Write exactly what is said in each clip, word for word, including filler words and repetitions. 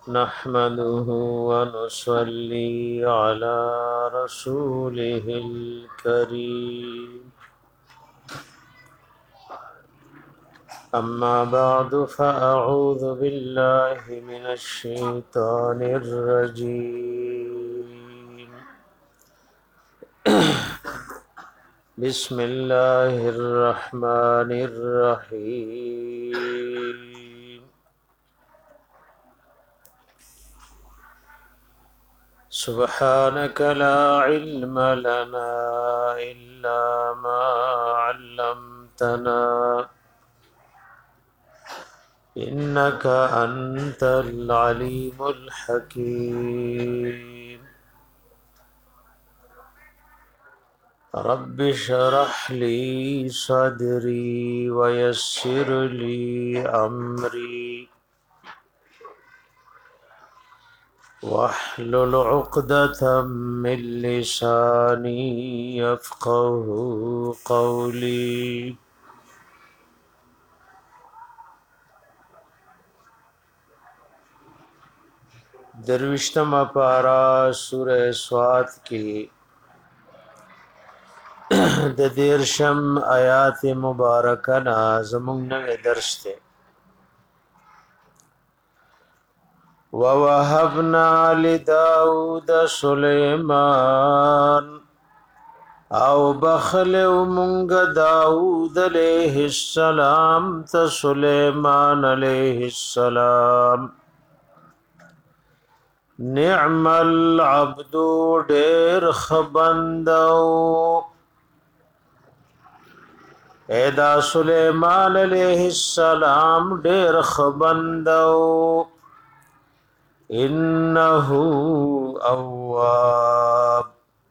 نحمده ونصلي على رسوله الكريم أما بعد فأعوذ بالله من الشيطان الرجيم بسم الله الرحمن الرحيم سبحانك لا علم لنا إلا ما علمتنا إنك أنت العليم الحكيم رب اشرح لي صدري ويسر لي أمري واحلل عقدة من لساني يفقه قولي دروشتم پارا سورہ سوات کی د دیرشم آیات مبارکہ زمون نوے درس تے وَوَهَبْنَا لِدَاوُدَ سُلَيْمَانَ او بخلو منگ داود علیہ السلام تا سلیمان علیہ السلام نعم العبد دیر خبندو ایدا سلیمان علیہ السلام دیر خبندو انہو اواب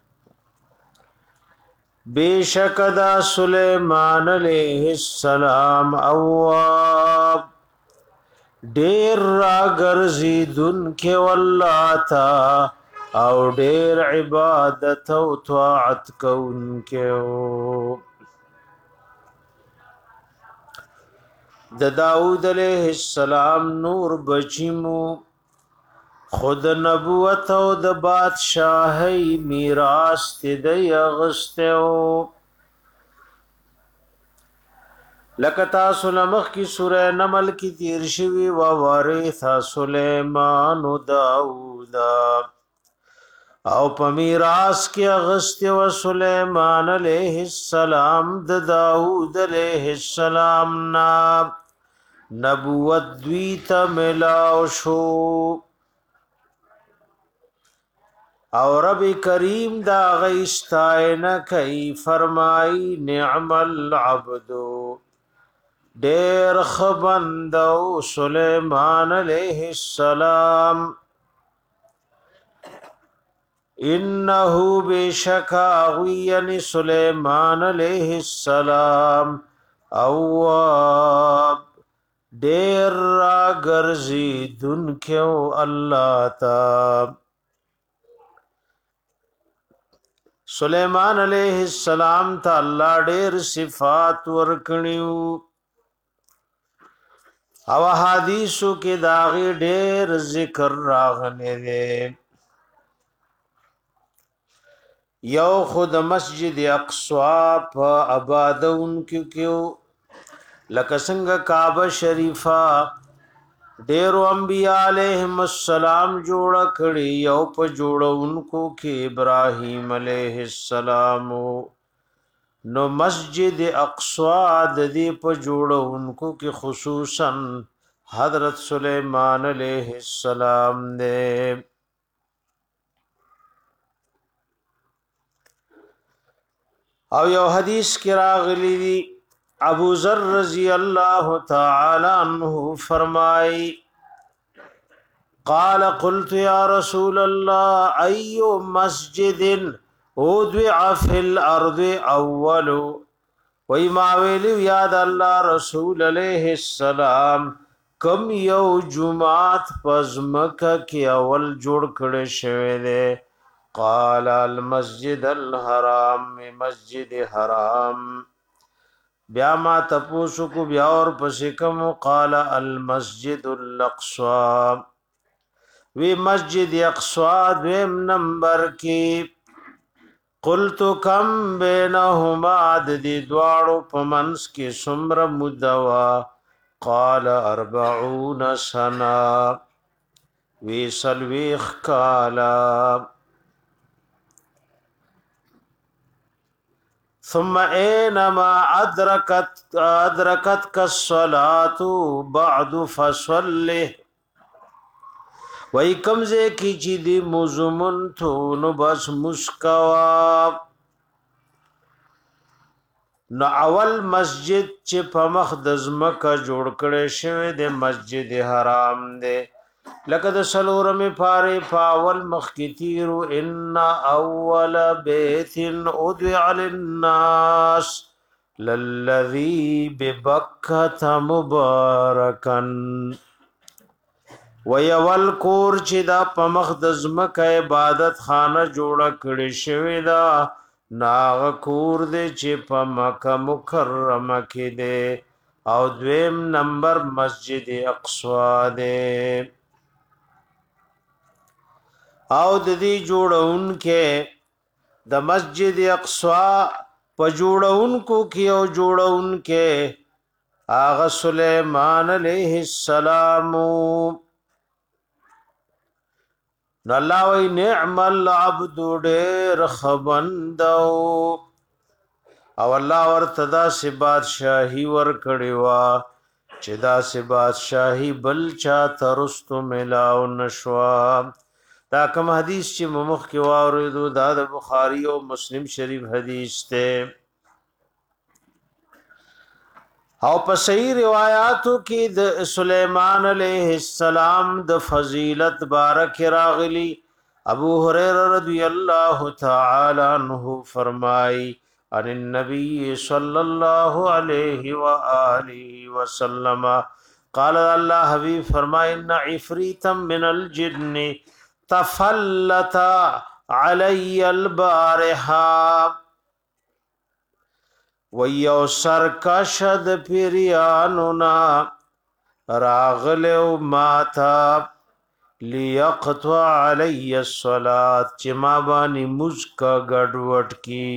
بیشک دا سلیمان علیہ السلام اواب دیر را گرزیدن کے واللہ تا او دیر عبادت و طاعت کون کے دا داود علیہ السلام نور بچیمو خود نبوت او د بادشاہی میراث دی اغستو لکتا سلمخ کی سورہ نمل کی تیر شوی و وارث سلیمان داود او په میراث کی اغستو سلیمان علیہ السلام د داود علیہ السلام نا نبوت دویت ملاو شو او رب کریم دا غیستائنا کئی فرمائی نعم العبد دیر خبندو سلیمان علیہ السلام انہو بشکا غوین سلیمان علیہ السلام اواب دیر را گرزی دن کیو اللہ تاب سلیمان علیہ السلام تا اللہ ډیر صفات ورکړیو او حدیثو کې داغي ډیر ذکر راغلی دی یو خود مسجد اقصی په آبادون کې کېو لکه څنګه کعبه شریفه ډیرو انبیاء علیہم السلام جوړ کړي یو په جوړونکو کې ابراهیم علیہ السلام نو مسجد اقصی د دې په جوړونکو کې خصوصا حضرت سلیمان علیہ السلام دې او یو حدیث کې راغلی دی ابو ذر رضی اللہ تعالی عنہ فرمائی قال قلت یا رسول اللہ ایو مسجد ادوع فی الارض اول وی ماویلی یاد اللہ رسول علیہ السلام کم یو جماعت پزمکہ کی اول جوڑ کڑے شوے دے قال المسجد الحرام مسجد حرام بیا ما تپوسو کو بیا اور پسې کوم قال المسجد الاقصى وی مسجد اقصا دویم نمبر کی قلت کم بینهما د دې دواړو په منځ کې څومره موده وه قال اربعون سنه وی څلوېښت کاله ثم اينما ادركت ادركتك الصلاه بعد فصله وای کمزه کی چې دی مزمن تو نو بس مسکوا نو اول مسجد چې په مخ د زمکه جوړ کړي شوی د مسجد حرام دی لکه د سلورمه پاره پاول مخ کی تیرو ان اول بیت ادعى للناس للذي ببکه مبارکا ویول کور چې دا په مخ د زمکه عبادت خانه جوړه کړي شوی دا ناغ کور دې چې په مکه مکرمه کې دی او دویم نمبر مسجد اقصا دی او د دې جوړون کې د مسجد اقصا په جوړون کو کې او جوړون کې اغه سليمان عليه السلام نو الله وی نعم العبد ډېر خبندو او الله ورتدا سی بادشاہي ور کړي وا چې دا سی بادشاہي بل چا ترستو ملاو نشوا دا کوم حدیث چې ممخ کې واردو دا د بخاری او مسلم شریف حدیث ته او په صحیح روایتو کې د سليمان عليه السلام د فضیلت بارک راغلی ابو هريره رضی الله تعالی عنہ فرمای ان النبي صلى الله عليه واله وسلم قال الله حبيب فرمای ان عفريتا من الجن تفلت علی البارحه ویو سرکشد پیریانونا راغلو ماتا لیقطع علی الصلاة چه ما بانی مزکا گڑوٹ کی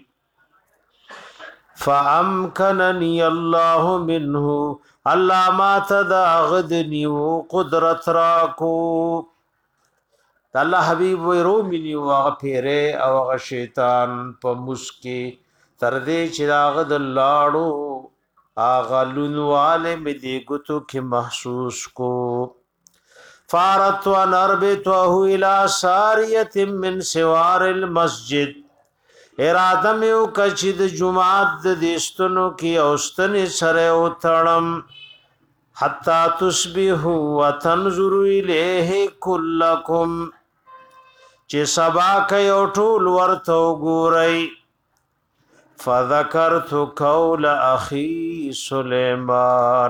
فامکننی اللہ منه اللہ ماتا دا غدنیو قدرت راکو اللہ حبیب وی رو منیو آغا پیرے او آغا شیطان پا مسکی تردې چې داغه د لاړو اغه لونواله مې دی ګتو کې محسوس کو فارت ونربته الى ساریه من سوار المسجد اراده مې وکړه د جمعات د دستونو کې اوستن سره او تړم حتا تصبحوا وتنظروا الیه کلکم چې سبا کوي او ټول ورته وګورئ فذكرت قول اخي سليمان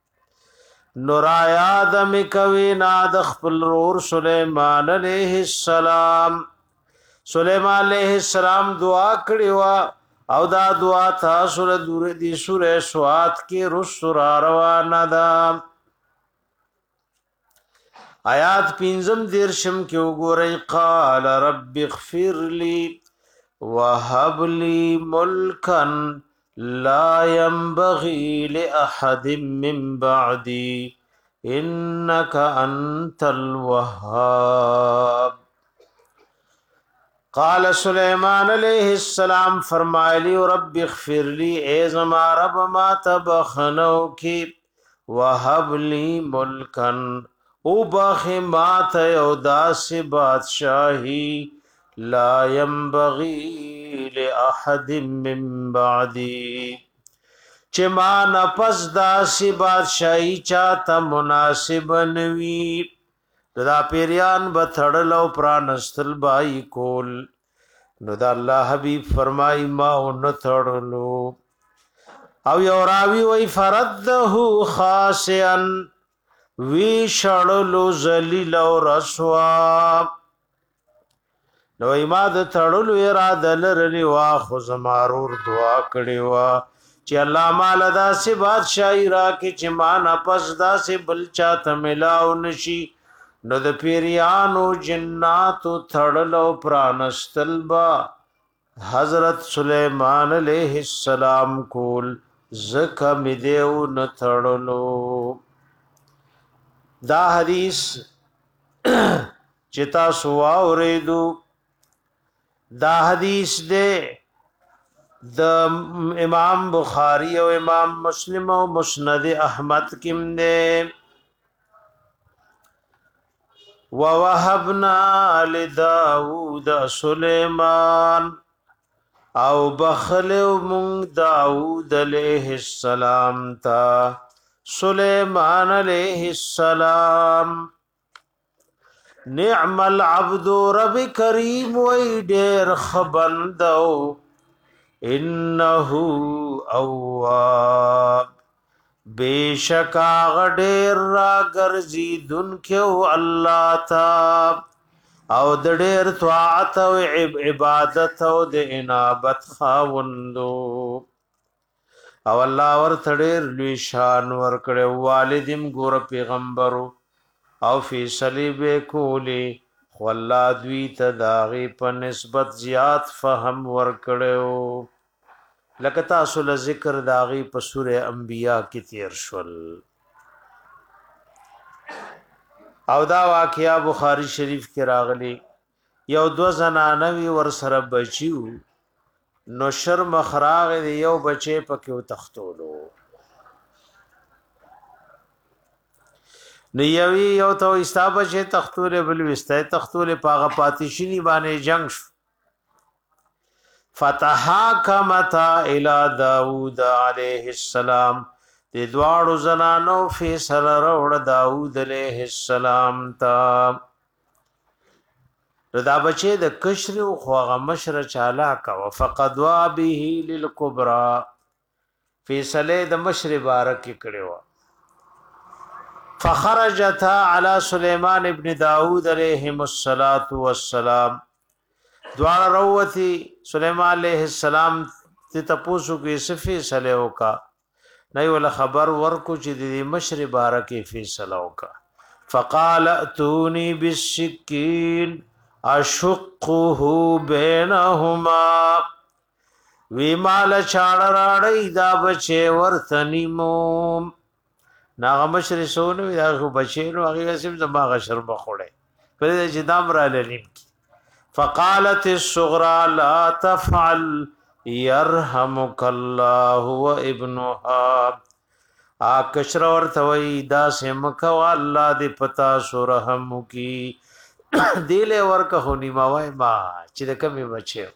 نورا آدم کوي ناد خپل رور سليمان عليه السلام سليمان عليه السلام دعا کړی وا او دا دعا تاسو له دور دي سوره سوات کې رسول روانه ده آیات پنځم دیرشم کې وګورئ قال رب اغفر لي وهب لي ملكا لا ينبغي لأحد من بعدي إنك أنت الوهاب قال سليمان عليه السلام فرمایلی رب اغفر لي اے زما رب ما تبخنو کی وهب لي ملكا او بخ ما ته او داس بادشاہی لا ينبغي لأحد من بعدي چې ما نفس داسې بادشاہي چاته مناسب نوي دا پیریان به تړل او پرانستل بای کول نو دا الله حبیب فرمای ما ون تړلو او یو راوی وی فرده خاسئا وی شړلو ذلیل او رسوا نو ما د تړلو اراده لرلی وا خو زمارور دعا کړی وا چې الله مال داسې بادشاہي را کې چې ما نه پس داسې بل چاته ملاو نشي نو د پیریانو جناتو تړلو پرانستلبا حضرت سلیمان علیہ السلام کول زکه می دیو نتړلو. دا حدیث چتا سوا اوریدو دا حدیث دے د امام بخاری او امام مسلم او مسند احمد کم دے. ووهبنا لداود سلیمان او بخلو من داود علیہ السلام تا سلیمان علیہ السلام. نعم العبد رب کریم وی دیر خبندو انہو اواب بیشک آغا دیر را گرزی دن کیو اللہ تا او د ډېر طاعت او عبادت او د انابت خاوندو او الله ورته ډېر لوی شان ورکړو. والدیم ګور پیغمبرو او فیصله به کولی خو الله دوی ته داغي په نسبت زیات فهم ورکړو. لکه تاسو له ذکر داغي په سوره انبیاء کې تیر شول او دا واقعیا بخاری شریف کې راغلی. یو دو زنانوی ور سره بچیو نو شرم خراغ دی یو بچی پکې تختولو نو یوی یو تو استا بچی تختول بل وسته تختول پاغه پاتیشنی باندې جنگ شو. فتحاکمتا الی داود علیہ السلام د دوارو زنانو فیصله روړ داود علیہ السلام تا. دا بچی د کشر او خوغه مشر چالاک او فقدوا به للکبرى فیصله د مشر بارک کړي. فخرجتا علی سلیمان ابن داود علیہ الصلوۃ والسلام دوار روتی سلیمان علیہ السلام ته تاسو کې صفی صلی وکا نه ولا خبر ورکو چې د مشر بارکه فیصله وکا. فقال اتوني بالسكين اشقه بينهما وی مال چاړه راړی دا بچي ورتنیمو ناغه مشر سونو دا بچي نو هغه سم زما غشر بخوړي پر دې چې دام را لنیم. فقالت الصغرى لا تفعل يرحمك الله وابنها آکشر ورتوی دا سمکو الله دی پتا سو رحم کی دیله ورکه هونی ما وای ما چې د کمی بچو.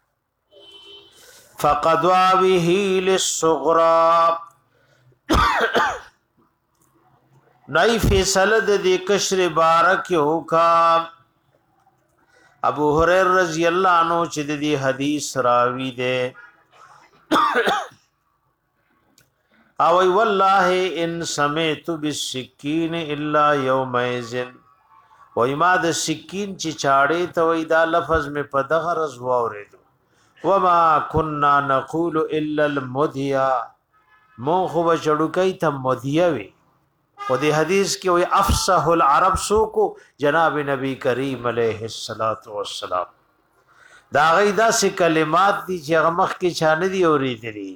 فقدوا به للصغرى نای فیصله د دې کشر بارک ہوکا. ابو هريره رضی الله عنه چې د دې حدیث راوی دی او والله ان سمعت بالسكين الا يومئذ و ما د سکین چې چاړې ته وای دا لفظ می په دغه رز واورېدو وما كنا نقول الا المديا مو خو چړو کوي ته مدیا وی او دی حدیث کې وی افصح العرب سو کو جناب نبی کریم علیہ الصلوۃ والسلام دا غیدا سي کلمات دي چې غمخ کې چانه دي اورېدلې.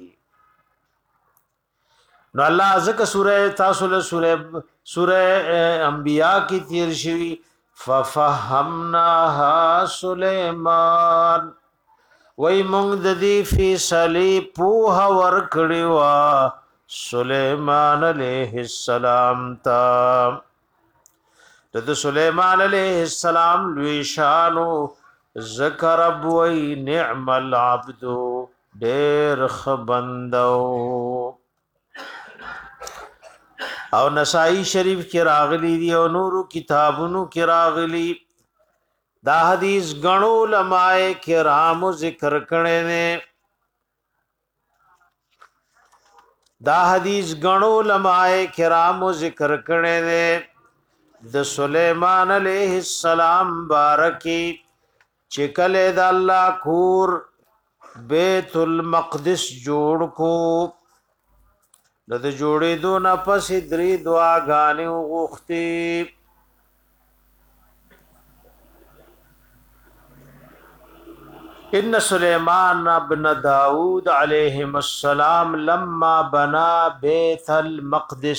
نو الله ذکر سوره تاسو له سوره سوره انبیاء کې تیر شوی. ففهمناها سليمان وای مونږ د دې فیصله په ور کړیوا سلیمان علیہ السلام تا. د سلیمان علیہ السلام لوی شانو ذکر ابوی نعم العبد ډیر خبندو. او نسائی شریف کې راغلی دی او نورو کتابونو کې راغلی. دا حدیث غنو علماء کرام ذکر کړي نه. دا حدیث غنو علماء کرام ذکر کړي نه د سلیمان علیہ السلام بارکی چې کله د الله کور بیت المقدس جوړ کو د جوړې دو نه پس درې دعاګانې وغوښتي. ان سليمان ابن داود عليهم السلام لما بنا بيت المقدس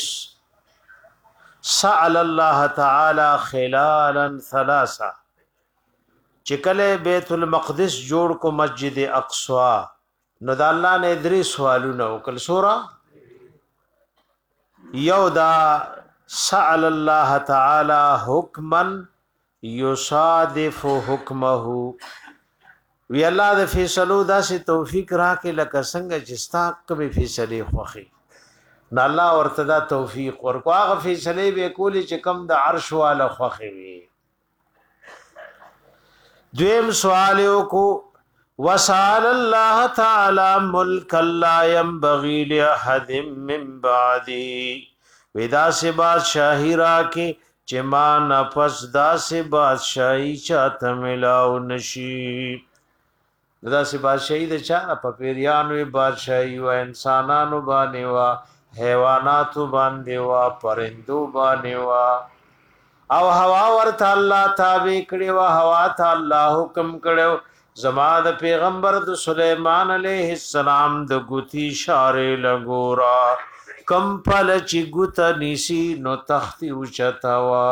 سأل الله تعالى خلالا ثلاثه چکله بیت المقدس جوړ کو مسجد اقصا نو د الله نه درې سوالونه وکړ سورہ یو دا سأل الله تعالی حکما یصادف حکمه وی الله د فیصلو داسې توفیق راکې لکه څنګه چې ستا کومې فیصلې خوښي نه الله ورته دا توفیق ورکو هغه فیصلې به کولې چې کم د عرش والا خوښي وي دویم سوال کو وسال الله تعالی ملک لا ينبغي لاحد من بعدي ودا سے بادشاہی راکې چې ما نفس دا سے بادشاہی چاته ملاو نشي دا سے بادشاہی د چا په پیریانو بادشاہی و انسانانو باندې وا حیواناتو باندې وا پرندو باندې وا او هوا ورته الله تابع کړي وا هوا ته الله حکم کړو زما د پیغمبر د سليمان عليه السلام د ګوتی اشاره لګورا کم پل چی ګوت نیسی نو تختی اوچتا وا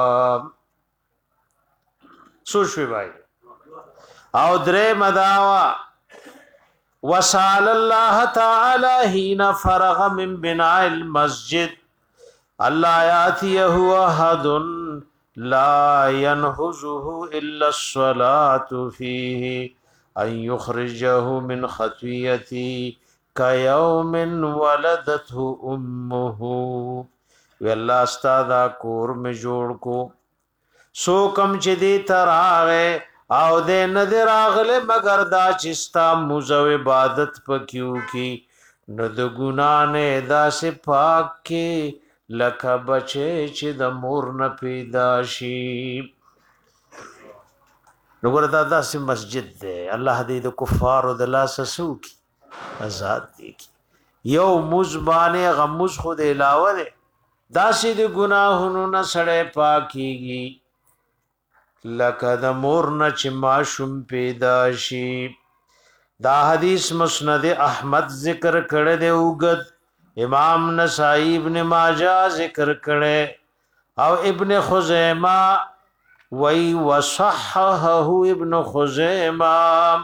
سوچوي بھائی او درې مداوا وسال الله تعالی حين فرغ من بناء المسجد الله ياتيه احد لا ينهزه الا الصلاه فيه ان يخرجه من خطيئته كيوم ولدته امه وی الله استاد کور می جوړ کو سو کم چې دی تراغه او دې نظر اغله مگر دا چستا موزو عبادت پکیو کی نو د ګنا نه دا سه پاک کی لکه بچي چې د مور نه پیدا شي نو ګوردا دا سه مسجد دی الله دې د کفار د لاس سوک آزاد دي یو مزبانه غمز خود علاوه ده داسې د ګناهونو نه سړې پاکيږي لکه د مور نه چې ماشوم پیدا شي دا حدیث مسند احمد ذکر کړه دی اوګد امام نسائی ابن ماجه ذکر کړه او ابن خزیمه وی وصححه ابن خزیمه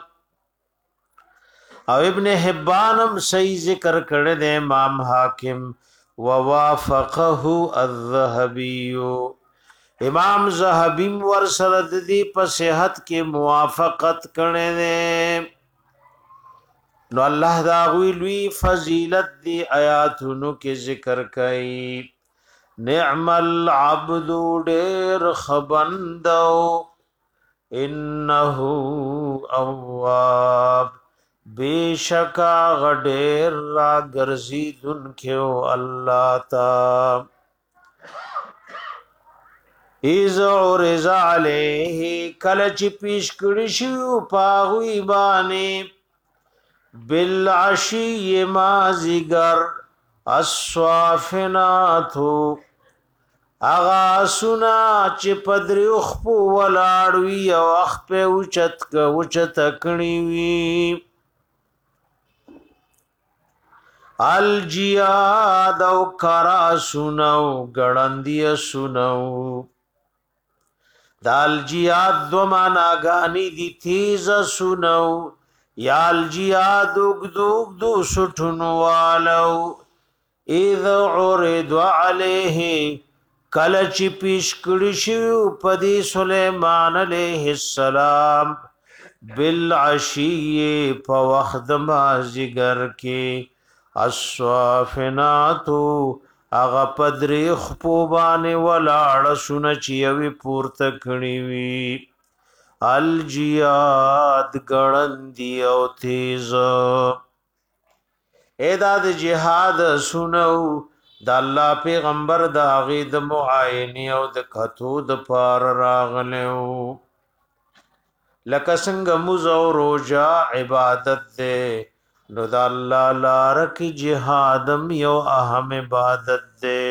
او ابن حبانم صحیح ذکر کړه د امام حاکم ووافقه الذهبي امام ذهبی ور سره د دې په صحت کې موافقت کړي دي نو الله دا وی فضیلت دی آیاتونو کې ذکر کړي نعم العبد ډېر خبندو انه اواب بیشکا غډیر را ګرځیدون کېو الله تا ایز اورز علیه کله چې پیش کړی شو پاغوی باندې بالعشی مازیګر الصافناتو اغا سنا چې پدریو خپو ولاړوي او اخ په اوچت ک اوچت کړی وی الجیاد او کرا سنو ګړندی سنو دال جیاد دو معنا غانی دی تیز سنو یا الجیاد دغدوغ دو سټونو والو اذا عرض علیه کله چې پیش کړی شو پدی سليمان علیہ السلام بالعشی په وخت مازیګر کې الصافناتو اغا پدری خپوبانه ولاړ سونه چیوي پورته کړی وی الجیاد ګړندی او تیز ادا د جهاد سنو د الله پیغمبر د هغه د معاینه او د کتو د پار راغلو لکه څنګه موزه او روزه عبادت ده نو د الله لار کی جهادم یو اهم عبادت ده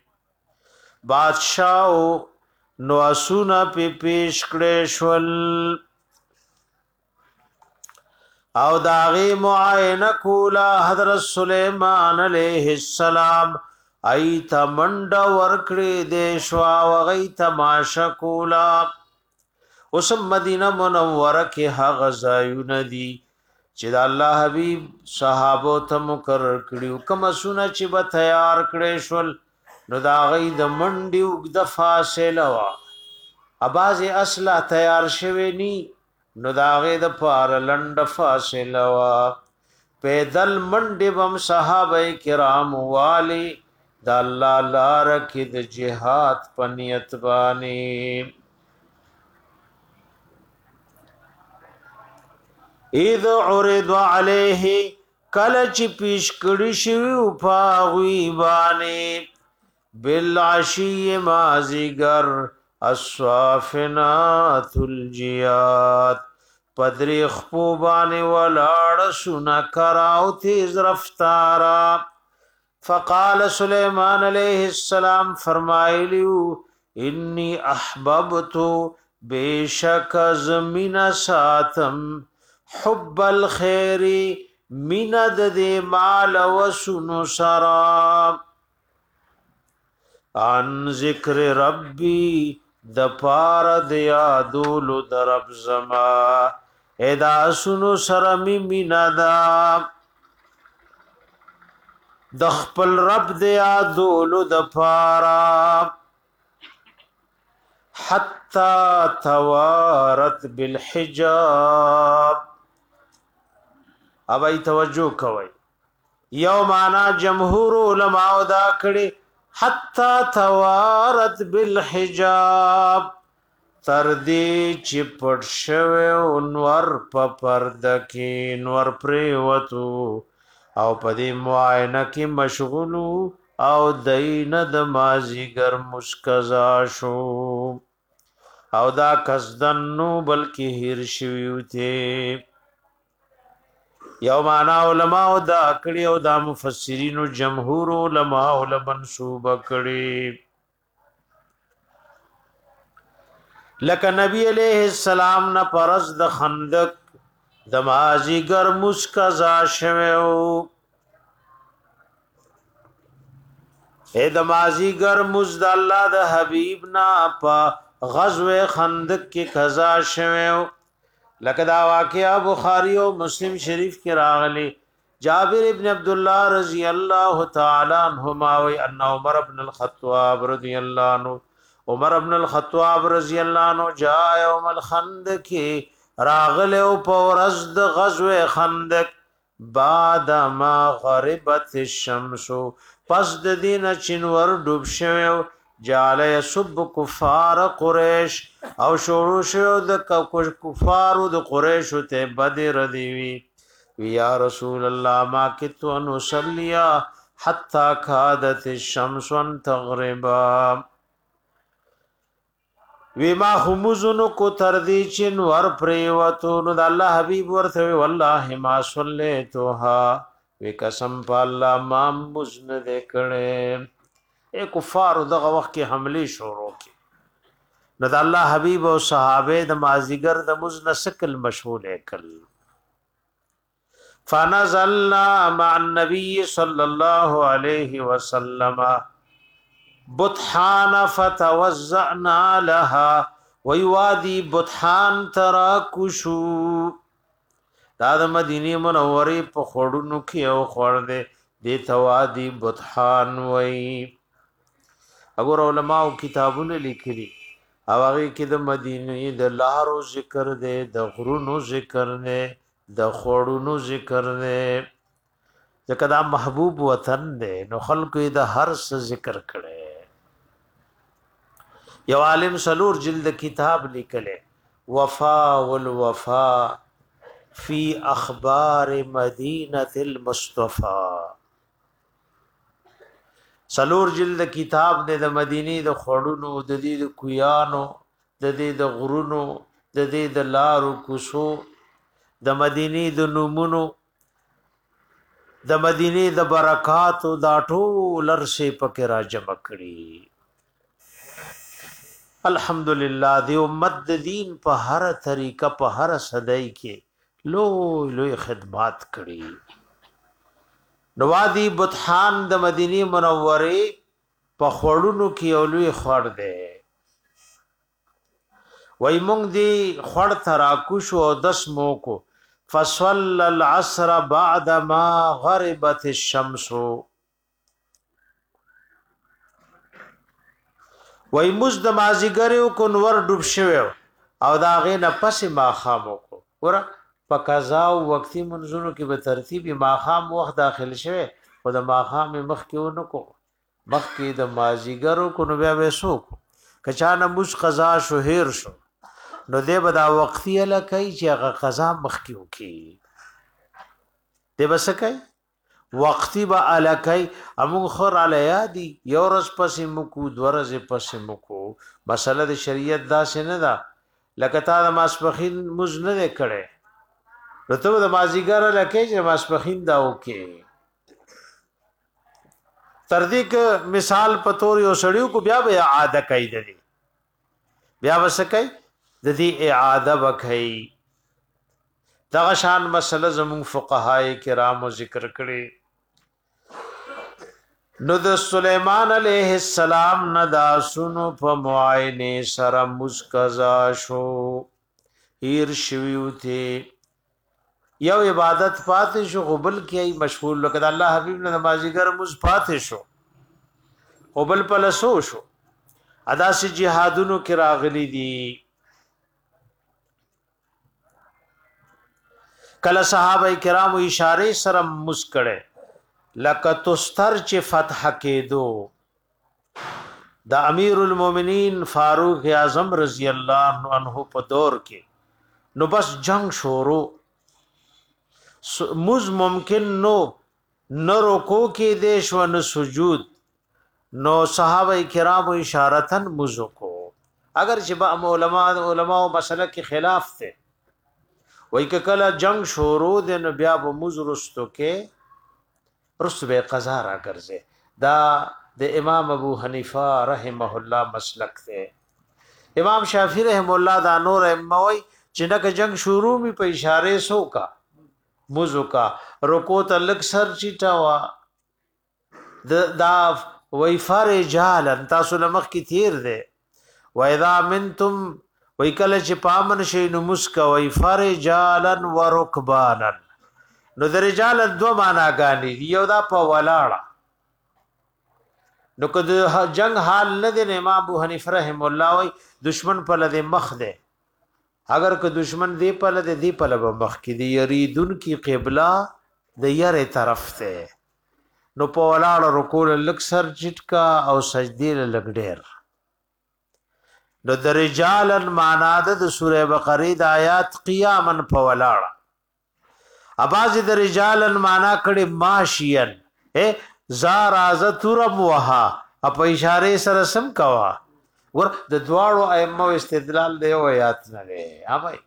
بادشاہ نو اسونا په پیش کړه شول او داغي معاینه کولا حضرت سلیمان علیہ السلام ایت منډ ورکړي دیشوا وغی تماشا کولا اوس مدینه منوره کې هغه ځایونه دي چې د الله حبیب صحابه ته مقرر کړیو کوم سونه چې به تیار کړي شول نو دا غي د منډي وګد فاصله وا اباز اصله تیار شوی ني نو دا غي د پار لند فاصله وا پیدل منډي بم صحابه کرام والی د الله لار کې د جهاد پنیت باندې اذ عرض عليه کله چې پیش کړي شوی او پاغوي باندې بالعشی مازیگر الصافنات الجیات پدری خپوبانی ولاړ سنا کراو تیز رفتارا فقال سلیمان علیہ السلام فرمایلیو انی احببت بیشک زمین ساتم حب الخير من د مال وسن سرا عن ذکر ربی د پار د یادول د رب زما ادا سنو سرمی مینا دا د خپل رب د یادول د پارا حتا توارت بالحجاب ابای توجه کوي یو معنا جمهور علماء دا کړي حتا توارت بالحجاب تر دې چې پټ شوه انور په پرده کې نور پریوتو او په دې معاینه کې مشغول او دین د مازیګر مسکزا شو او دا قصدن نو بلکې هیر شویوته یو معنا علماء دا کړي او دا مفسرین او جمهور علماء ول منسوب کړي لکه نبی علیہ السلام نه پرز د خندق د مازیګر مسکزا شوو اے د مازیګر مزد الله د حبیب نا په غزوه خندق کې قضا شوو لکه دا واقعہ بخاری او مسلم شریف کې راغلی جابر ابن عبد الله رضی الله تعالی عنہما و ان عمر ابن الخطاب رضی الله عنه عمر ابن الخطاب رضی الله عنه جاء يوم الخندق راغله او پورز د غزوه خندق بعد ما غربت الشمس پس د دین چنور ډوب شوه جاله سب کفار قریش او شروع شو د کفارو د قریش ته بدر دیوی یا رسول الله ما کت ان صلیا حتا کادت الشمس ان تغربا وما همزن کو تر دی چن ور پریوتو نو د الله حبیب ورته والله ما صلیتها وکسم په الله ما مزن دکړې اے کفار دغه وخت کې حمله شروع کی نو د الله حبیب او صحابه د مازیګر د مزن سکل مشغول کل فنزلنا مع النبي صلى الله عليه وسلم بطحان فتوزعنا لها ويوادي بطحان تراكشو دا د مدینه منورې په خړونو کې او خور دې د توادي بطحان وای اگر علماء کتابونه لیکلي او هغه کې د مدینه د لارو ذکر دی د غرونو ذکر دی د خړونو ذکر دی ځکه دا محبوب وطن دی نو خلکو د هر څه ذکر کړي یو عالم سلور جلد کتاب لیکله وفا والوفا فی اخبار مدینه المصطفى سلور جلد کتاب دے د مدینی د خړونو د دې د کویانو د دې د غرونو د دې د لارو کوسو د مدینی د نومونو د مدینی د برکاتو دا ټول لرسه پکې را جمع کړي الحمدلله دی امت د دین په هر طریقه په هر صدای کې لوی لوی خدمات کړي. نو وادي بطحان د مدینه منوره په خړونو کې یو لوی خړ دی. وای مونږ دی خړ تراکو شو دس مو کو فصل العصر بعد ما غربت الشمس. وای مز د مازیګریو کو نور ډوب شوی او دا غې نه پسې ما خامو کو ور په قضا او وختي منځونو کې به ترتیب ما خام وخت داخل شوی خو د ما خام مخ کې ونه کو مخ کې د مازیګرو کو نو بیا وسو کچانه مز قضا شو هیر شو نو دې به دا وختي له کوي چې هغه قضا مخ کې وکي دې بس کوي وقتی با الکای امون خور علی یادی یو ورځ پسې مکو دو ورځې پسې مکو مسله د شریعت دا څنګه ده لکه تا د ماسپخین مز نه کړي رته د مازیګر لکه چې ماسپخین دا وکي تر دې ک مثال پتور یو سړیو کو بیا به اعاده کوي د دې بیا وسکای د دې اعاده وکي دغه شان مسله زمون فقهای کرام ذکر کړي. نو د سليمان عليه السلام نه دا سونو په معاینه سره مسقزا شو هیر شویوته یو عبادت فاتح شو قبل کی مشغول لکه الله حبیب نه نمازیګر مز فاتح شو قبل پلسو شو ادا سي جهادونو کې راغلي دي. کله صحابه کرام اشاره سره مسکړه لکه تستر چې فتح کېدو د امیر المؤمنین فاروق اعظم رضی الله عنه په دور کې نو بس جنگ شروع مز ممکن نو نو رکوع کې دې شو نو سجود نو صحابه کرام اشارتن مزو کو اگر چې با علماء علماء مسله کې خلاف ته وای ک کله جنگ شروع د بیا په مزرستو کې رسو به قضا را ګرځي دا د امام ابو حنیفه رحمه الله مسلک ته. امام شافعی رحم الله دا نور اموي چې نه جنگ شروع می په اشاره سو کا مزو کا رکو تلک سر چیټا وا د دا وای فرجال تاسو لمخ کی تیر ده و اذا منتم وای کله چې پامن شي نو مسکا وای فرجالن ورکبانن نو د رجال دو معنا غاني یو دا په ولاړه نو کده جنگ حال نه دی امام ابو حنیفه رحم الله وای دشمن په لده مخ ده اگر که دشمن دی په لده دی په لبه مخ کې دی یریدون کی قبله د یره طرف ته نو په ولاړه رکوع لک سر چټکا او سجدي لګ ډیر نو د رجالن معنا د سوره بقره د آیات قیامن په ولاړه اباز د رجالن معنا کړي ماشین اے زار از ترب وها په اشاره سره سم کوا ور د دواړو ائمه استدلال دی او آیات نه لري ها بھائی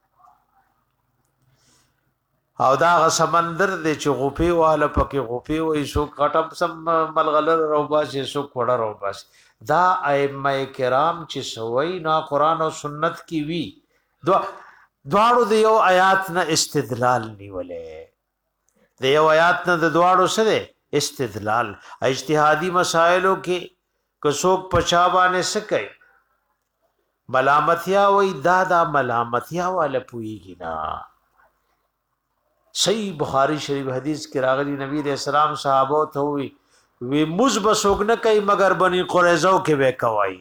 او دا سمندر دی چې غوپی واله پکې غوپی وای سو کټم سم ملغلر روباسي سو کوړه روباسي دا ائمه کرام چې سوي نا قران او سنت کی وی دو دواړو د یو آیات نه استدلال نیولې د یو آیات نه د دواړو سره استدلال اجتهادي مسائلو کې کڅوک پچا باندې سکي ملامتیا وای دا دا ملامتیا والا پویږي نا صحیح بخاری شریف حدیث کې راغلی نبی رسول الله صحابه ته وی وی مزب سوګنه کوي مگر بني قریظه کې به کوي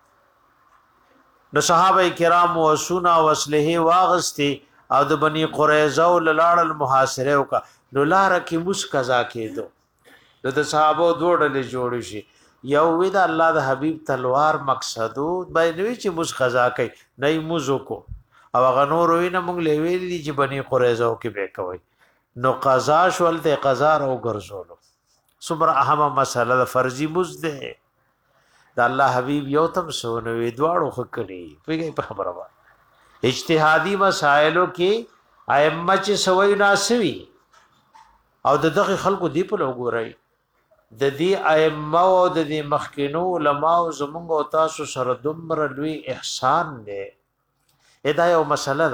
نو صحابه کرام وسونا وسله واغستی او د بني قریظه ولړ المحاصره وک نو لار کې مس قضا کېدو د صحابه دوړل جوړ شي یو وی د الله د حبیب تلوار مقصدو باندې چې مس قضا کوي نه موزو کو او غنور وینه مونږ لوي دي چې بني قریظه کې به کوي نو قضا شول ته قضا او ګرځولو صبر اهم مسله د فرضي مزده د الله حبيب یو تم سونه وی دواړو خکړي پیږي په خبره وا اجتهادي مسائلو کې ائمه چې سوي ناسوي او د دغه خلکو دی په لګورای د دې ائمه او د دې مخکینو علما او زمونږ او تاسو سره دومره لوی احسان دی ادا یو مسله ده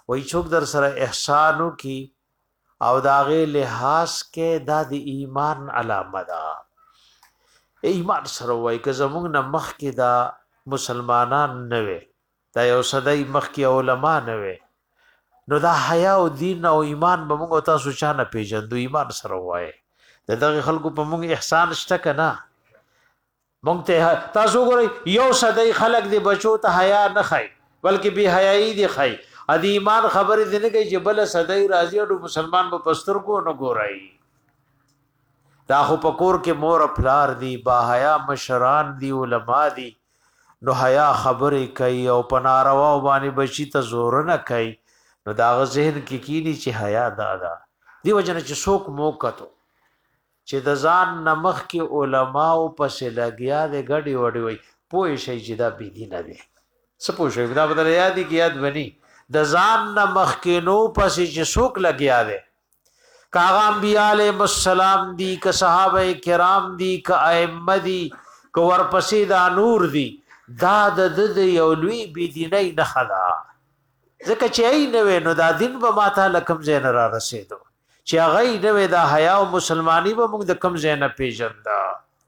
وای څوک در سره احسانو کی او داغه لحاظ کې دا د ایمان علامه ده ایمان سره وای که زمونږ نه مخ کې دا مسلمانان نه وي دا یو صدای مخ کې علما نه وي نو دا حیا او دین او ایمان به موږ تاسو چانه پیژندو ایمان سره وای د دغه خلکو په موږ احسان شته کنه موږ ته تاسو ګورئ یو صدای خلک دی بچو ته حیا نه خای بلکې به حیايي دی خای ادي ایمان خبرې دي نه کوي چې بل صدای راضي او مسلمان په پستر کو نه ګورای دا خو پکور کې مور افلار دی با حیا مشران دی علما دی نو حیا خبرې کوي او پناروا باندې بچی ته زور نه کوي نو دا ذهن کې کینی چې حیا دادا دی وجنه چې څوک موکتو چې د ځان نمخ کې علما او پسې لګیا د غړي وړي وي پوه شي چې دا بي دي نه دي سپو شي دا بدل یادي کې یاد بني د ځان نمخ کې نو پسې چې څوک لګیا دي کاغه انبیاء علیهم السلام دی ک صحابه کرام دی ک ائمه دی ک ورپسې دا نور دی دا د د یو لوی بي دي نه خلا ځکه چې ای نو نو دا دین به ماته لکم زین را رسیدو چې هغه نو دا حیا او مسلمانی به موږ د کم زین پیژندا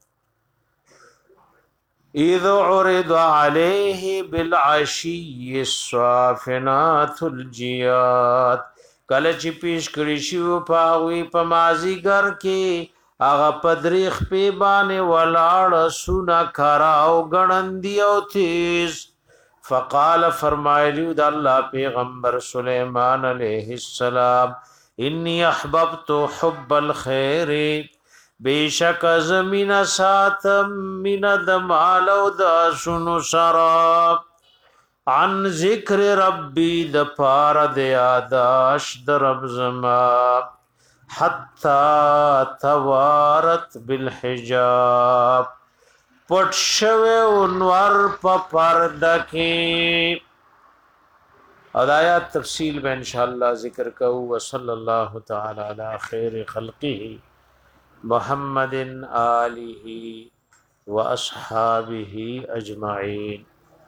اذ عرض عليه بالعشي الصافنات الجياد کله چې پیش کړی شو پاوی په مازیګر کې هغه پدریخ په باندې ولاړ سونا خرا او غړندی او تیز فقال فرمایلی د الله پیغمبر سلیمان علیہ السلام انی احببت حب الخير بیشک زمین ساتم من دمال او د شنو شراب عن ذکر ربی د پار د یاداش د رب زما حتا توارت بالحجاب پټ شوه انوار په پرده کې او د آیات تفصیل به ان شاء الله ذکر کوو وصلی الله تعالی علی خیر خلقه محمد آله واصحابه اجمعین.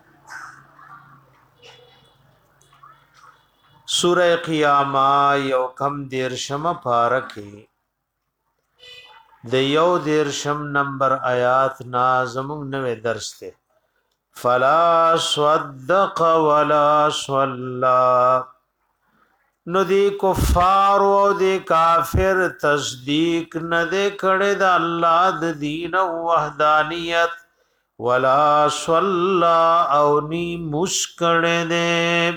سورہ قیامہ یو کم دیر شم پارکه د یو دیرشم نمبر آیات نازمون نوے درس تے فلا صدق ولا صلا نو دی کفار و دی کافر تصدیق ندے کڑے دا اللہ دا دین و وحدانیت ولا صلا او نی مسکڑے دے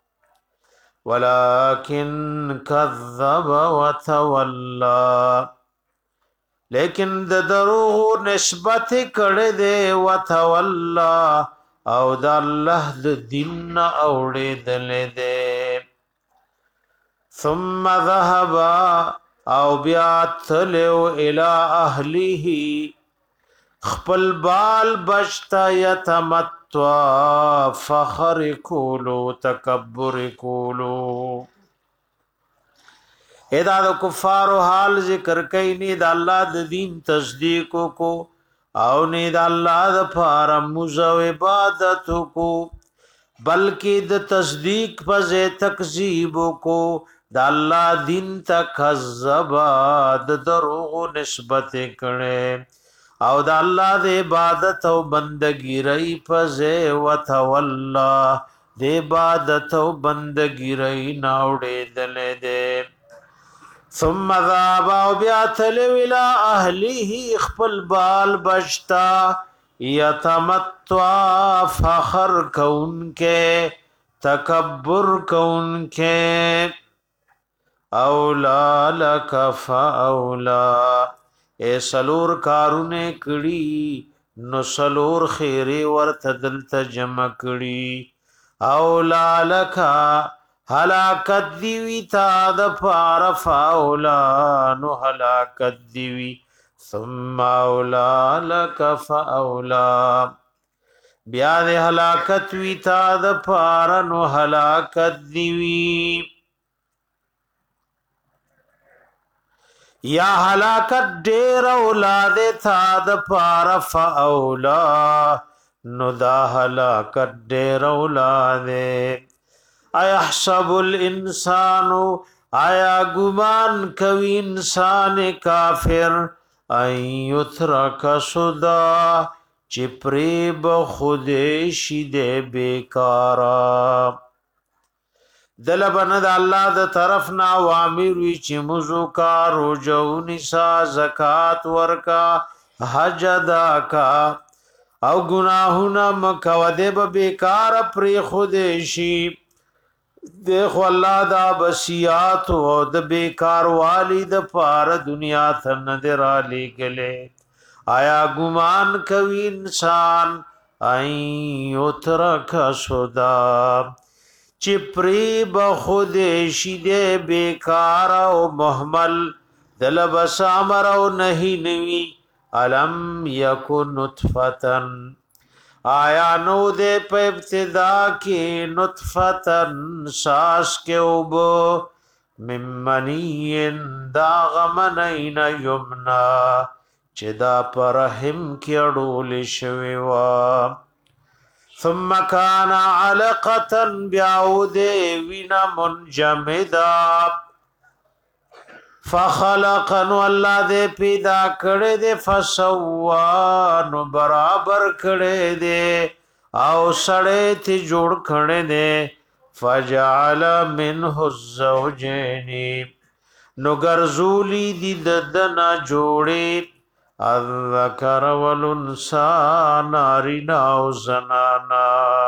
ولیکن کذب وتولا لیکن د دروغ نسبت کړه دے وتولا او د الله د دین اوړې دل دے ثم ذهب او بیا تلو الى اهله خپل بال بچتا یتمتع فخر کولو تکبر کولو. ادا د کفار حال ذکر کئ نی د الله د دین تصدیق کو او نی د الله د فار مزو عبادت کو بلکې د تصدیق په تکذیب کو د الله دین تکذب د دروغ نسبت کړي او د الله د عبادت او بندګی رہی په وتولا د عبادت او بندګی رہی ناوړې دل دے ثم ذاب او بیا تلو الى اهله خپل بال بچتا یتمتع فخر کون کے تکبر کون کے اولا لک فاولا اے سلور کارونه کړي نو سلور خیره ورته دلته جمع کړي اولا لک ہلاکت دیوی تا د پار فاولا نو ہلاکت دیوی ثم اولا لک فاولا بیا د ہلاکت وی تا د پار نو ہلاکت دیوی یا ہلاکت ډیر اولاد تا د پار فاولا نو دا ہلاکت ډیر اولاد ایحسب الانسان آیا گمان کوي انسان کافر ان یترک سدا چې پری به خود شي د بیکارا دلبن د الله د طرف نا اوامر وی چې مزو کا روزو نسا زکات ورکا حج ادا کا او گناهونه مکو د به بیکار پری خود شي دیکھو الله دا بسیات او د بیکار والی د پار دنیا ته نظر علی گله آیا ګمان کوي انسان اي اترک سودا چې پری به خود شي د بیکار او محمل دلب سامر او نهي نوي الم یکن نطفتن آیا نو دے په ابتدا کې نطفتن ساس کې وب ممنین دا غمنین یمنا چې دا پرهم کې اډول شوی وا ثم کان علقه بیاود وینا منجمدا فخلقن الله دې پیدا کړې دې فسوا نو برابر کړې دې او سړې ته جوړ کړې دې فجعل منه الزوجين نو ګرزولی دې ددنا جوړې الذکر والانثى نارینا او زنانا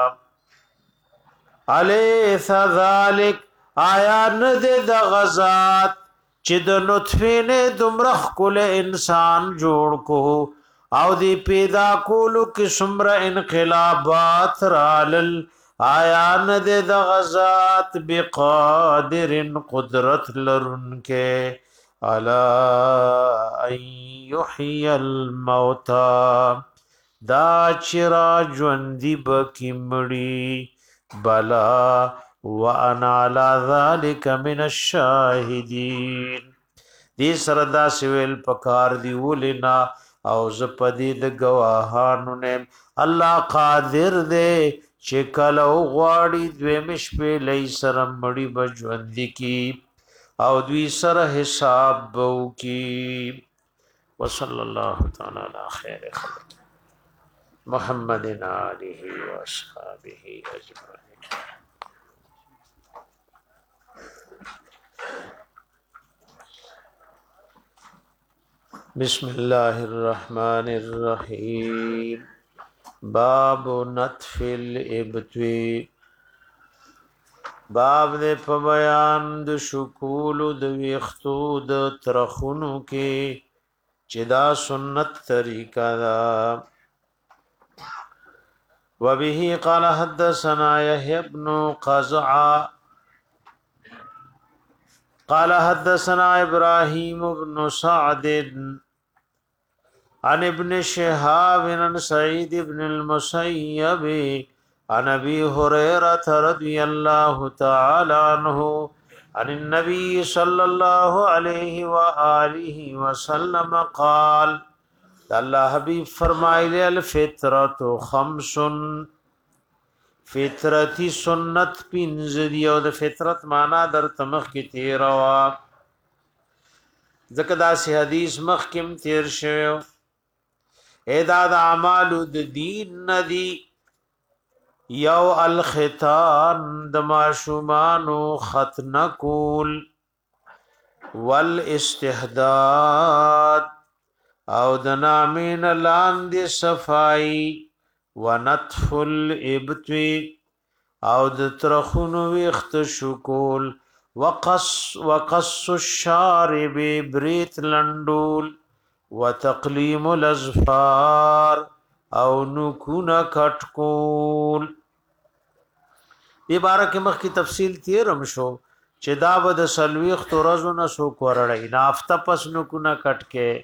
الیس ذلک آیا نه د غزات چې د نطفه نه دمرخ کول انسان جوړ کو او دی پیدا کولو کې څومره انقلابات رالل آیا نه د غزات بقادر قدرت لرونکه الا ان يحيي الموتى دا چرا ژوندۍ بکی مړي بلا وانا على ذلك من الشاهدين دې سره دا سویل پکار دی ولنا او زپدی د گواهانو نه الله قادر دی چې کله غواړي دوی مش په لای سره مړی بجوندې کی او دوی سره حساب بو کی وصلی الله تعالی علی خیر خلق محمد علیه و اصحابہ اجمعین. بسم الله الرحمن الرحیم باب نطف الابتوی باب دې په بیان د شکول د ویختو د ترخونو کې چې دا سنت طریقه دا وبه قال حدثنا يحيى بن قزعه قال حدثنا ابراهيم بن سعد عن ابن شهاب عن سعيد بن المسيب عن ابي هريره رضي الله تعالى عنه عن النبي صلى الله عليه واله وسلم قال الله حبيب فرمایله الفطره خمس فطرتی سنت پینځه دی او د فطرت معنا در تمخ کی تیر وا زکه دا سی حدیث مخ کم تیر شوی ادا د اعمال د دین ندی یو الختان د ماشومان ختن کول والاستحداد او د نامین لاندې صفائی ونطف الابتوی او د ترخونو ویخت شکول وقص وقص الشارب بریت لندول وتقلیم الازفار او نکون کټکول عبارت مخ کی تفصیل تیرم شو چې دا بد سلويخت ورځونه سو کورړی نافته پس نکون کټکه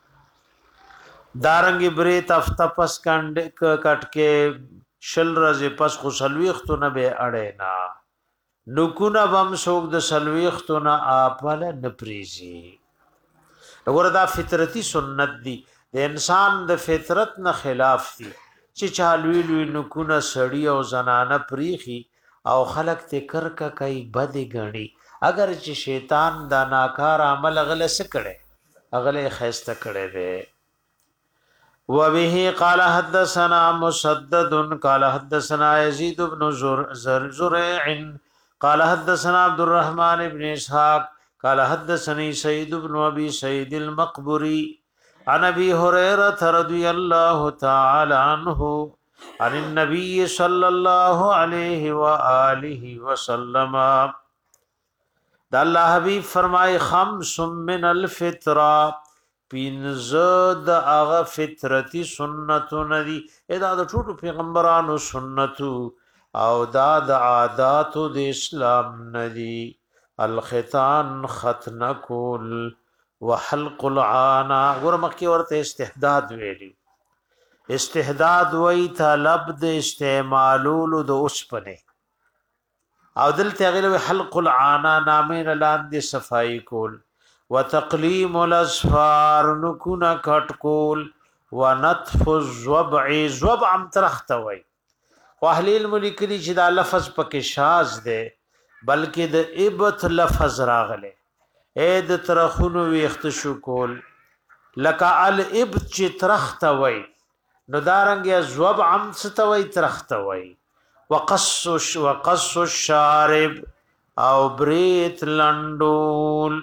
دارنګ بریت افتپس کند کټکه شل رز پس خو سلويختو نه به اړه نا نکونه بم سوق د سلويختو نه اپل نپریزي وګوره دا فطرتي سنت دي د انسان د فطرت نه خلاف دي چې چالوي لوی نکونه سړی او زنانه پریخي او خلق تکر کا کوي بد غني اگر چې شیطان دا ناکار عمل غل سکړي اغله خيسته کړي دي. وبه قال حدثنا مسدد قال حدثنا يزيد بن زريع قال حدثنا عبد الرحمن بن اسحاق قال حدثني سيد بن ابي سيد المقبري عن ابي هريره رضي الله تعالى عنه عن النبي صلى الله عليه واله وسلم دا الله حبیب فرمائے خمس من الفطرہ پینزد اغا فطرتی سنتو ندی ادا دا ټولو پیغمبرانو سنتو او دا دا عاداتو د اسلام ندی الختان ختن کول وحلق العانا ورمکی ورته استحداد ویلی استحداد وی طلب د استعمالولو د اوسپنه او دل تغیل حلق العانا نامین لاندې صفائی کول وتقلیم الاظفار نکونا کټ کول ونطف الزبع زبع ترختوي واهل الملکلی چې دا لفظ پکې شاذ ده بلکې د ابت لفظ راغله اې د ترخونو ویخت شو کول لکه الابت چې ترختوي نو دارنګ زوب عم ستوي ترختوي وقص وقص الشارب او بريت لندول.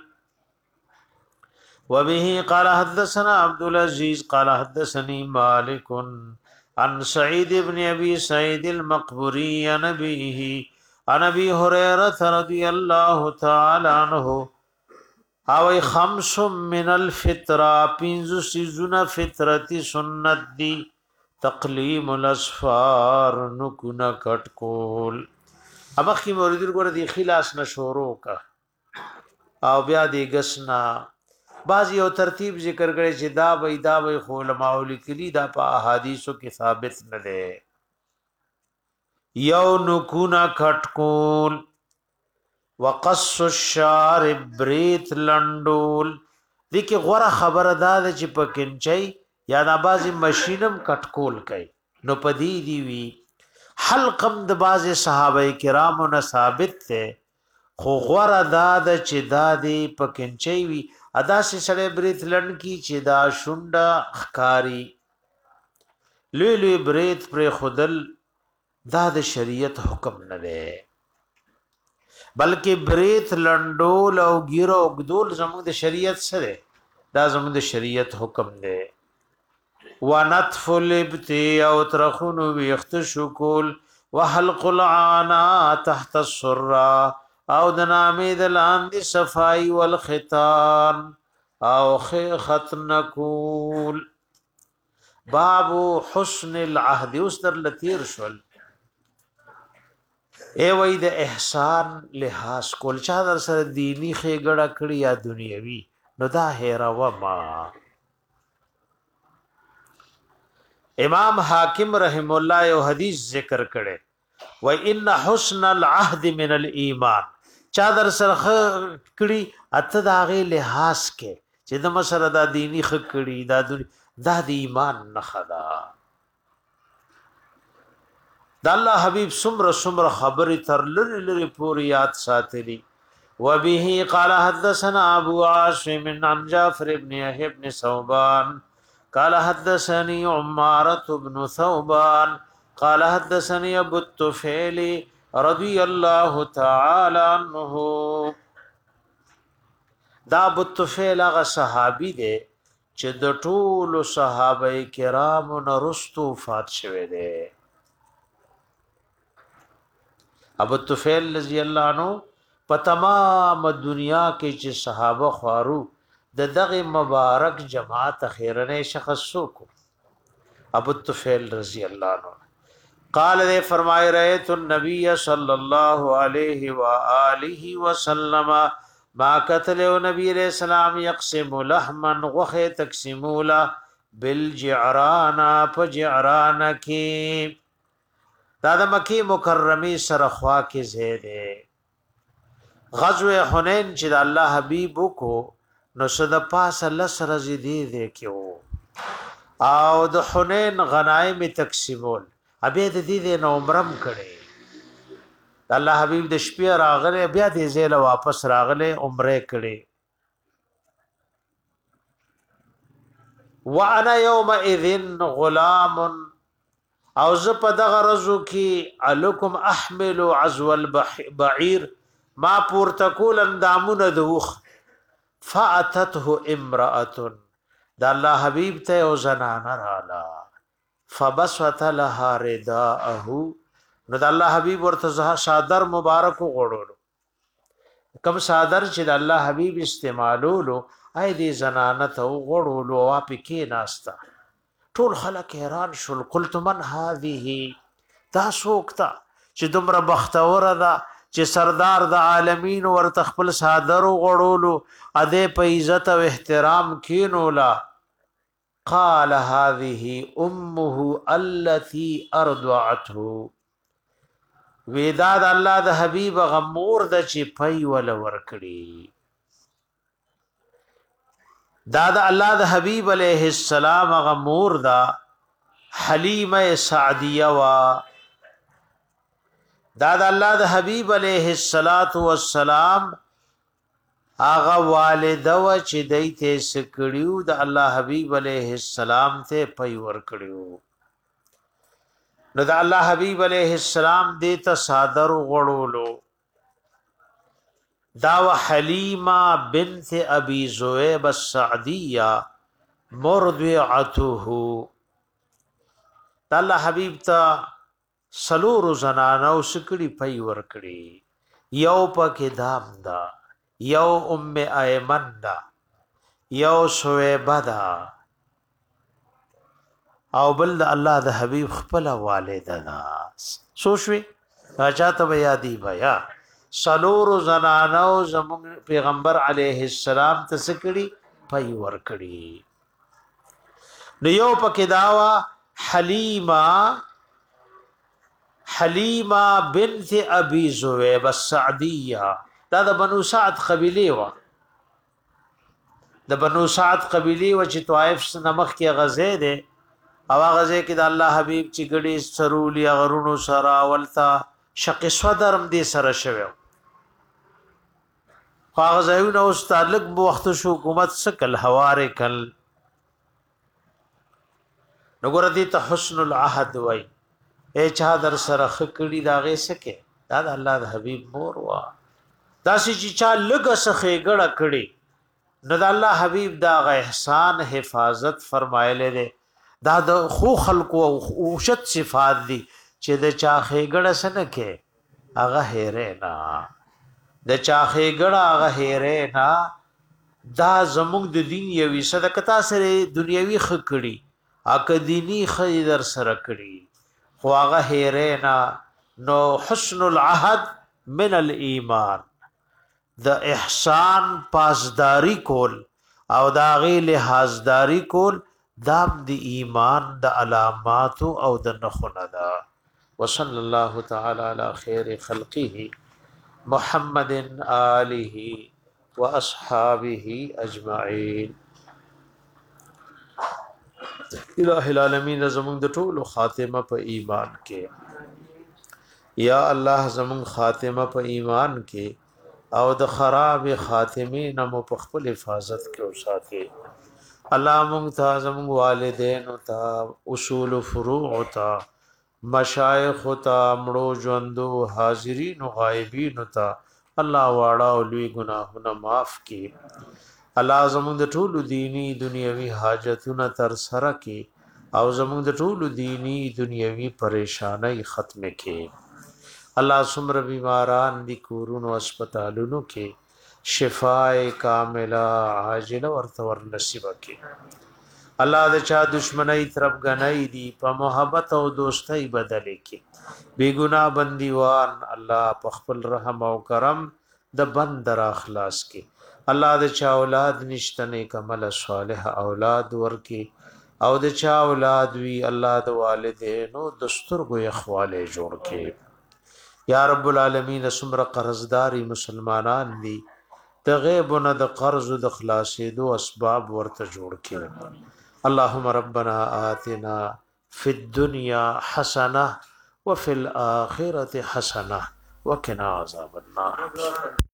وبه قال حدثنا عبد العزيز قال حدثني مالك عن سعيد بن ابي سعيد المقبري عن ابيه عن ابي هريره رضي الله تعالى عنه او خمس من الفطره پنځه سيزونه فطرتي سنت دي تقلیم الاصفار نکنا کټ کول. اما کی موریدل ګور دی خلاص نشورو کا او بیا دی غسنا بعض یو ترتیب ذکر کړي چې دا وې دا وې خو علماء لیکلي دا په احادیثو کې ثابت نه ده. یو نکنا کټ کول وقص الشارب بریت لندول دغه غوړه خبره ده چې په کنچي یا د بازي ماشینم کټکول کوي نو پدی دی وی حلقم د بازي صحابه کرامو نه ثابت ته خو غوړه دا د چې دا دی په کنچي وی ادا سي سړی بریت لند کی چې دا شونډه خکاری لوی لوی بریت پر خودل دا د شریعت حکم نه ده بلکې بریت لندول او ګیرو وګدول زموږ د شریعت سره دا زموږ د شریعت حکم ده. ونطف الابتی او ترخون ویخت شکول وحلق العانا تحت السرا او دنامی دلان دی صفائی والختان او ختن کول. باب حسن العهد اس در لطیر شول اے وای د احسان لحاظ کول چا در سره دینی خېګړه کړی یا دنیوي نو دا هيرا و ما. امام حاکم رحم الله یو حدیث ذکر کړي و ان حسن العهد من الايمان چا در سره کړي اته دا غي لحاظ کې چې د مسره دا دینی خکړي دا دا د ایمان نه خدا د الله حبیب سمر سمر خبر تر لری لری پوری یاد ساتلی. وبه قال حدثنا ابو عاصم عن جعفر بن يحيى بن ثوبان قال حدثني عمارة بن ثوبان قال حدثني ابو الطفيل رضي الله تعالى عنه. دا ابو الطفيل هغه صحابي دی چې د ټولو صحابه کرامو نه رستو وفات شوه دی. ابو الطفیل رضی الله عنه په تمام دنیا کې چې صحابه خوارو د دغه مبارک جماعت خیرنه شخص کو ابو الطفیل رضی الله عنه قال نے فرمائے رأيت النبي صلی الله علیه و آله وسلم ما قتل نبی علیہ السلام یقسم لحما وخه تقسمولا بالجعران فجعران کی دا د مکی مکرمی سره خوا کې زیده غزوه حنین چې د الله حبیب کو نو صد پاس الله سره زیدي دی کېو او د حنین غنایم تقسیمول ابه د دې نو عمرم کړي الله حبیب د شپې راغله بیا دې زیله واپس راغله عمره کړي. وانا يومئذ غلام او ز په دغه رزو کې الکم احمل عزو البعير ما پورته کول اندامونه دوخ. فاتته امراه دا الله حبیب ته او زنانه رالا فبسط لها رداءه نو د الله حبیب ورته صادر مبارک غوړولو. کم صادر چې د الله حبیب استعمالولو اې دې زنانه ته غوړولو او پکې ناستا. ټول خلک حیران شول. قلت من هذه دا سوکتا چې دومره بختور ده چې سردار د عالمین ورته خپل صادر غوړولو اده په عزت او احترام کینولا. قال هذه امه التي ارضعته ویداد الله د حبیب غمور د چې پي ول ورکړي. دا د الله د حبیب علیه السلام غمور دا حلیمه سعدیه وا. دا د الله د حبیب علیه الصلاۃ والسلام اغه والده و چې دایته سکړیو د الله حبیب علیه السلام ته پي ورکړیو. نو دا الله حبیب علیہ السلام دیتا صادر غړولو. دا و حلیمہ بنت ابی زویب السعدیہ مرضعته دا الله حبیب تا سلور زنانو سکڑی پی ورکڑی. یو پاک دام دا یو ام ایمن دا یو سویبہ دا او بل د الله د حبیب خپل والده ناس سوچوي راځه ته یادی بیا سلور زنانو زمون پیغمبر علیه السلام تسکړي پي ور کړی. نو یو پکې داوا حلیمه حلیمه بنت ابي زويب السعديه دا د بنو سعد قبيله و. د بنو سعد قبيله و چې طائف نمخ کې غزه ده او غزه کې د الله حبیب چې ګړي سرولي غرونو سرا ولتا شق صدرم دې سره شوه. غزهونه استاد لک بو وخت شو حکومت سکل حواره کل نګور دې ته حسن العهد وای اے چا در سره خکړی دا غې سکه دا د الله د حبیب مور وا. دا چې چا لګ سخه ګړه کړي نو د الله حبیب دا غ احسان حفاظت فرمایله دې. دا د خو خلقو او شت صفات دي چې د چا خېګړه سره کې هغه هېره نه د چا خېګړه هغه هېره نه. دا زموږ د دین یوي صدقتا سره دنیوي خکړي اګه دینی خیر سره کړي خو هغه هېره نه. نو حسن العهد من الایمان د احسان پاسداری کول او دا غي لحاظداری کول دام دی ایمان د علامات او د نخونه دا. وصلی الله تعالی علی خیر خلقه محمد آله واصحابه اجمعین. الہ العالمین زمون د ټولو خاتمه په ایمان کې. یا الله زمون خاتمه په ایمان کې او د خراب خاتمه نمو په خپل حفاظت کې اوساته. الله مونږ ته زموږ والدین او ته اصول فروع ته مشایخ ته مړو ژوندو حاضرین او غایبین ته الله واړه او لوی ګناهونه معاف کړي. الله زموږ د ټولو دینی دنیوي حاجتونه تر سره کړي او زموږ د ټولو دینی دنیوي پریشانای ختم کړي. الله څومره بیماران دي کورونو هسپتالونو کې شفاء کامله عاجله ورته ور نصیب کړي. الله د چا دشمنی طرف غنۍ دي په محبت او دوستۍ بدل کړي. بے گناہ بندیوان الله په خپل رحم او کرم د بند را اخلاص کړي. الله د چا اولاد نشته نیک عمل صالح اولاد ورکي او د چا اولاد وی الله د والدینو دستورګو اخواله جوړ کړي. یا رب العالمین سمره قرضداري مسلمانان دي د غیبونه د قرض د خلاصې دو اسباب ورته جوړ کړي. اللهم ربنا آتنا فی الدنيا حسنه وفي الاخره حسنه وقنا عذاب النار.